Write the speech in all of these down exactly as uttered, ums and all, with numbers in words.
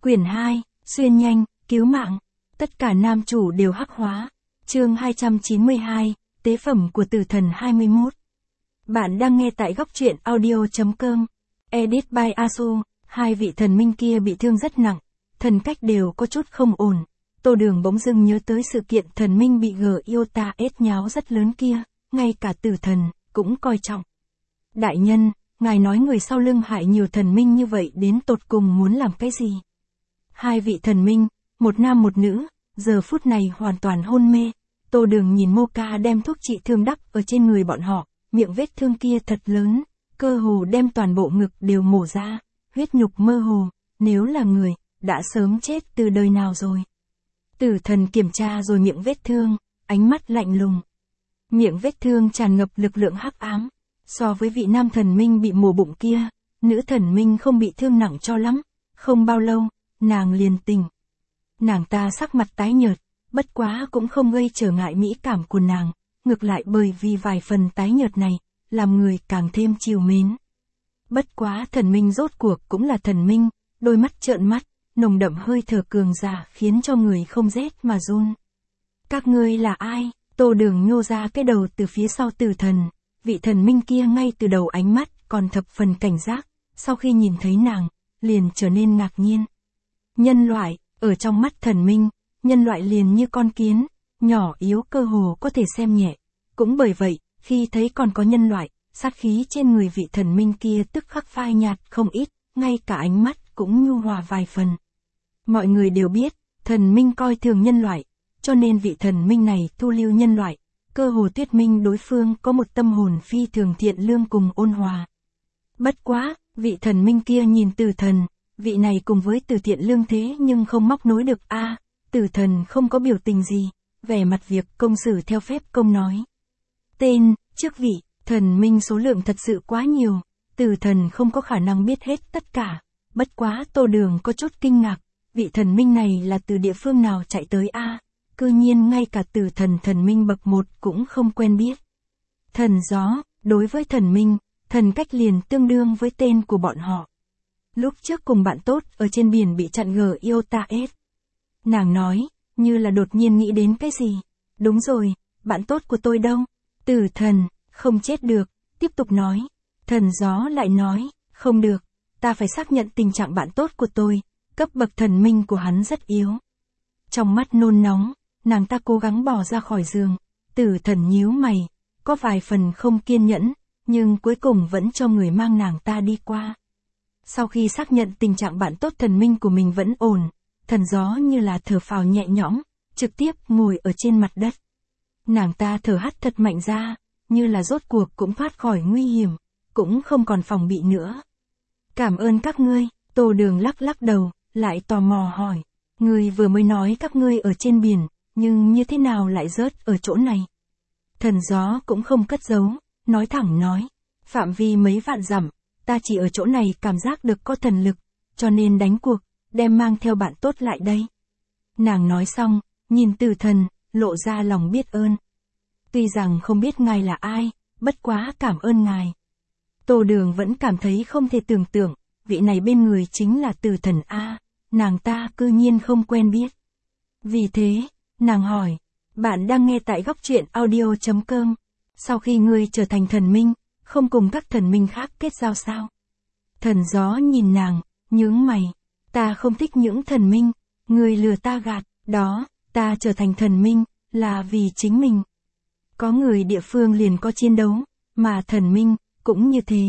Quyển hai, xuyên nhanh, cứu mạng. Tất cả nam chủ đều hắc hóa. Chương hai trăm chín mươi hai, tế phẩm của tử thần hai mươi mốt. Bạn đang nghe tại góc truyện audio chấm com. Edit by Asu. Hai vị thần minh kia bị thương rất nặng, thần cách đều có chút không ổn. Tô Đường bỗng dưng nhớ tới sự kiện thần minh bị G Iota ết nháo rất lớn kia, ngay cả tử thần cũng coi trọng. Đại nhân, ngài nói người sau lưng hại nhiều thần minh như vậy đến tột cùng muốn làm cái gì? Hai vị thần minh, một nam một nữ, giờ phút này hoàn toàn hôn mê. Tô Đường nhìn Moka đem thuốc trị thương đắp ở trên người bọn họ, miệng vết thương kia thật lớn, cơ hồ đem toàn bộ ngực đều mổ ra, huyết nhục mơ hồ, nếu là người, đã sớm chết từ đời nào rồi. Tử thần kiểm tra rồi miệng vết thương, ánh mắt lạnh lùng. Miệng vết thương tràn ngập lực lượng hắc ám, so với vị nam thần minh bị mổ bụng kia, nữ thần minh không bị thương nặng cho lắm, không bao lâu, nàng liền tỉnh. Nàng ta sắc mặt tái nhợt, bất quá cũng không gây trở ngại mỹ cảm của nàng, ngược lại bởi vì vài phần tái nhợt này, làm người càng thêm trìu mến. Bất quá thần minh rốt cuộc cũng là thần minh, đôi mắt trợn mắt, nồng đậm hơi thở cường giả khiến cho người không rét mà run. Các ngươi là ai? Tô Đường nhô ra cái đầu từ phía sau tử thần, vị thần minh kia ngay từ đầu ánh mắt còn thập phần cảnh giác, sau khi nhìn thấy nàng, liền trở nên ngạc nhiên. Nhân loại, ở trong mắt thần minh, nhân loại liền như con kiến, nhỏ yếu cơ hồ có thể xem nhẹ. Cũng bởi vậy, khi thấy còn có nhân loại, sát khí trên người vị thần minh kia tức khắc phai nhạt không ít, ngay cả ánh mắt cũng nhu hòa vài phần. Mọi người đều biết, thần minh coi thường nhân loại, cho nên vị thần minh này thu lưu nhân loại, cơ hồ thuyết minh đối phương có một tâm hồn phi thường thiện lương cùng ôn hòa. Bất quá, vị thần minh kia nhìn tử thần, vị này cùng với tử thiện lương thế nhưng không móc nối được a. À, tử thần không có biểu tình gì, vẻ mặt việc công xử theo phép công nói. Tên, chức vị, thần minh số lượng thật sự quá nhiều, tử thần không có khả năng biết hết tất cả. Bất quá Tô Đường có chút kinh ngạc, vị thần minh này là từ địa phương nào chạy tới a? À, cư nhiên ngay cả tử thần thần minh bậc một cũng không quen biết. Thần gió, đối với thần minh, thần cách liền tương đương với tên của bọn họ. Lúc trước cùng bạn tốt ở trên biển bị chặn G Iota S. Nàng nói, như là đột nhiên nghĩ đến cái gì. Đúng rồi, bạn tốt của tôi đâu? Tử thần, không chết được, tiếp tục nói. Thần gió lại nói, không được, ta phải xác nhận tình trạng bạn tốt của tôi, cấp bậc thần minh của hắn rất yếu. Trong mắt nôn nóng, nàng ta cố gắng bỏ ra khỏi giường, tử thần nhíu mày, có vài phần không kiên nhẫn, nhưng cuối cùng vẫn cho người mang nàng ta đi qua. Sau khi xác nhận tình trạng bạn tốt thần minh của mình vẫn ổn, thần gió như là thở phào nhẹ nhõm, trực tiếp ngồi ở trên mặt đất. Nàng ta thở hắt thật mạnh ra, như là rốt cuộc cũng thoát khỏi nguy hiểm, cũng không còn phòng bị nữa. Cảm ơn các ngươi, Tô Đường lắc lắc đầu, lại tò mò hỏi. Ngươi vừa mới nói các ngươi ở trên biển, nhưng như thế nào lại rớt ở chỗ này? Thần gió cũng không cất giấu, nói thẳng nói. Phạm vi mấy vạn dặm, ta chỉ ở chỗ này cảm giác được có thần lực, cho nên đánh cuộc, đem mang theo bạn tốt lại đây. Nàng nói xong, nhìn tử thần, lộ ra lòng biết ơn. Tuy rằng không biết ngài là ai, bất quá cảm ơn ngài. Tô Đường vẫn cảm thấy không thể tưởng tượng, vị này bên người chính là tử thần A, nàng ta cư nhiên không quen biết. Vì thế, nàng hỏi, bạn đang nghe tại góc truyện audio chấm com, sau khi ngươi trở thành thần minh, không cùng các thần minh khác kết giao sao? Thần gió nhìn nàng, nhướng mày, ta không thích những thần minh, ngươi lừa ta gạt, đó, ta trở thành thần minh, là vì chính mình. Có người địa phương liền có chiến đấu, mà thần minh, cũng như thế.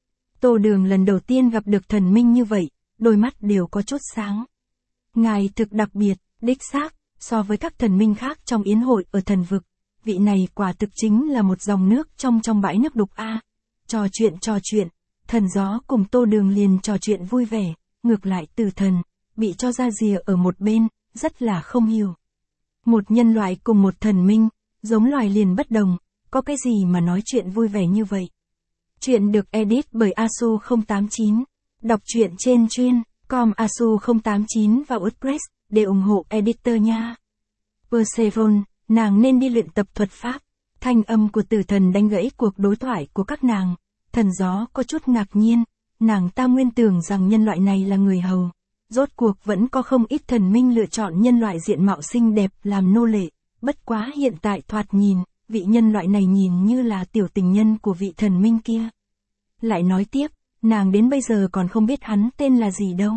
Tô Đường lần đầu tiên gặp được thần minh như vậy, đôi mắt đều có chút sáng. Ngài thực đặc biệt, đích xác, so với các thần minh khác trong yến hội ở thần vực, vị này quả thực chính là một dòng nước trong trong bãi nước đục a. Trò chuyện trò chuyện, thần gió cùng Tô Đường liền trò chuyện vui vẻ, ngược lại tử thần, bị cho ra rìa ở một bên, rất là không hiểu. Một nhân loại cùng một thần minh, giống loài liền bất đồng, có cái gì mà nói chuyện vui vẻ như vậy? Chuyện được edit bởi Asu không tám chín, đọc truyện trên chuyên chấm com Asu không tám chín và WordPress, để ủng hộ editor nha. Persephone, nàng nên đi luyện tập thuật pháp. Thanh âm của tử thần đánh gãy cuộc đối thoại của các nàng. Thần gió có chút ngạc nhiên, nàng ta nguyên tưởng rằng nhân loại này là người hầu. rốt cuộc vẫn có không ít thần minh lựa chọn nhân loại diện mạo xinh đẹp làm nô lệ, bất quá hiện tại thoạt nhìn, vị nhân loại này nhìn như là tiểu tình nhân của vị thần minh kia. Lại nói tiếp, nàng đến bây giờ còn không biết hắn tên là gì đâu.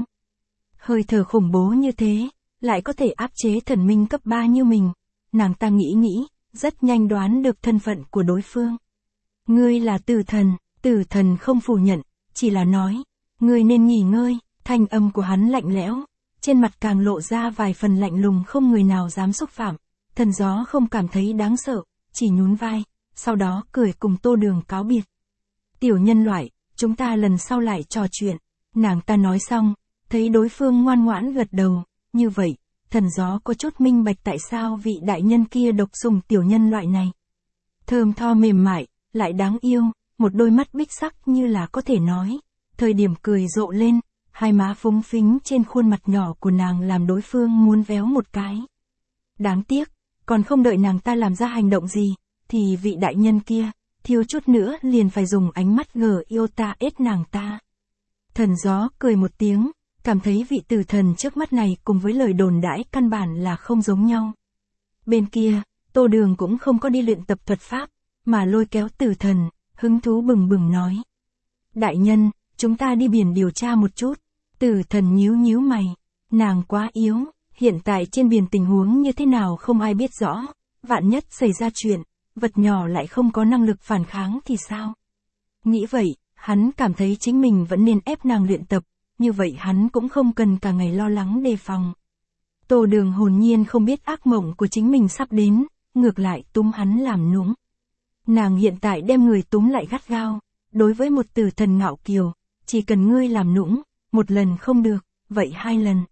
Hơi thở khủng bố như thế, lại có thể áp chế thần minh cấp ba như mình. Nàng ta nghĩ nghĩ, rất nhanh đoán được thân phận của đối phương. Ngươi là Tử Thần, Tử Thần không phủ nhận, chỉ là nói, ngươi nên nghỉ ngơi. Thanh âm của hắn lạnh lẽo, trên mặt càng lộ ra vài phần lạnh lùng không người nào dám xúc phạm. Thần Gió không cảm thấy đáng sợ, chỉ nhún vai, sau đó cười cùng Tô Đường cáo biệt. Tiểu nhân loại, chúng ta lần sau lại trò chuyện. Nàng ta nói xong, thấy đối phương ngoan ngoãn gật đầu, như vậy, Thần Gió có chút minh bạch tại sao vị đại nhân kia độc sủng tiểu nhân loại này. Thơm tho mềm mại, lại đáng yêu, một đôi mắt bích sắc như là có thể nói. Thời điểm cười rộ lên, hai má phúng phính trên khuôn mặt nhỏ của nàng làm đối phương muốn véo một cái. Đáng tiếc, còn không đợi nàng ta làm ra hành động gì, thì vị đại nhân kia, thiếu chút nữa liền phải dùng ánh mắt gờ yêu ta ết nàng ta. Thần Gió cười một tiếng, cảm thấy vị Tử Thần trước mắt này cùng với lời đồn đãi căn bản là không giống nhau. Bên kia, Tô Đường cũng không có đi luyện tập thuật pháp, mà lôi kéo Tử Thần, hứng thú bừng bừng nói. Đại nhân, chúng ta đi biển điều tra một chút. Tử Thần nhíu nhíu mày, nàng quá yếu, hiện tại trên biển tình huống như thế nào không ai biết rõ, vạn nhất xảy ra chuyện, vật nhỏ lại không có năng lực phản kháng thì sao? Nghĩ vậy, hắn cảm thấy chính mình vẫn nên ép nàng luyện tập, như vậy hắn cũng không cần cả ngày lo lắng đề phòng. Tô Đường hồn nhiên không biết ác mộng của chính mình sắp đến, ngược lại túm hắn làm nũng. Nàng hiện tại đem người túm lại gắt gao, đối với một Tử Thần ngạo kiều, chỉ cần ngươi làm nũng, một lần không được, vậy hai lần.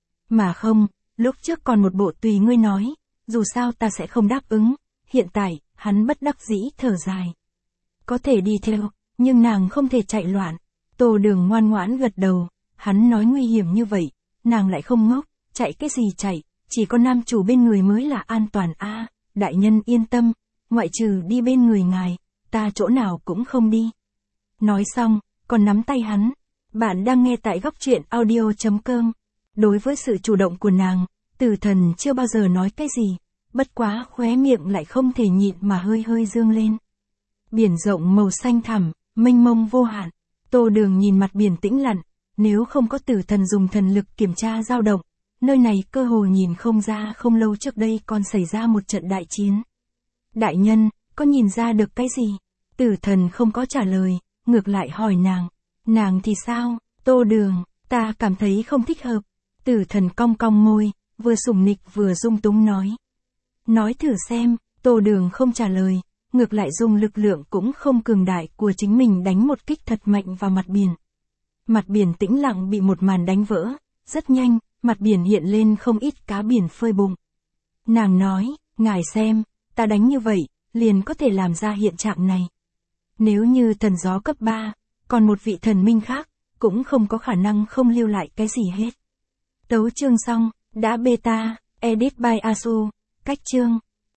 Mà không, lúc trước còn một bộ tùy ngươi nói, dù sao ta sẽ không đáp ứng, hiện tại, hắn bất đắc dĩ thở dài. Có thể đi theo, nhưng nàng không thể chạy loạn. Tô Đường ngoan ngoãn gật đầu, hắn nói nguy hiểm như vậy, nàng lại không ngốc, chạy cái gì chạy, chỉ có nam chủ bên người mới là an toàn a. À, đại nhân yên tâm, ngoại trừ đi bên người ngài, ta chỗ nào cũng không đi. Nói xong, còn nắm tay hắn. Bạn đang nghe tại góc truyện audio chấm com. Đối với sự chủ động của nàng, Tử Thần chưa bao giờ nói cái gì, bất quá khóe miệng lại không thể nhịn mà hơi hơi dương lên. Biển rộng màu xanh thẳm, mênh mông vô hạn. Tô Đường nhìn mặt biển tĩnh lặng, nếu không có Tử Thần dùng thần lực kiểm tra dao động, nơi này cơ hồ nhìn không ra không lâu trước đây còn xảy ra một trận đại chiến. Đại nhân, có nhìn ra được cái gì? Tử Thần không có trả lời, ngược lại hỏi nàng. Nàng thì sao? Tô Đường, ta cảm thấy không thích hợp. Tử Thần cong cong môi, vừa sủng nịch vừa dung túng nói. Nói thử xem. Tô Đường không trả lời, ngược lại dùng lực lượng cũng không cường đại của chính mình đánh một kích thật mạnh vào mặt biển. Mặt biển tĩnh lặng bị một màn đánh vỡ, rất nhanh, mặt biển hiện lên không ít cá biển phơi bụng. Nàng nói, ngài xem, ta đánh như vậy, liền có thể làm ra hiện trạng này. Nếu như Thần Gió cấp ba, còn một vị thần minh khác, cũng không có khả năng không lưu lại cái gì hết. Tấu chương xong, đã beta, edit by Asu, cách chương.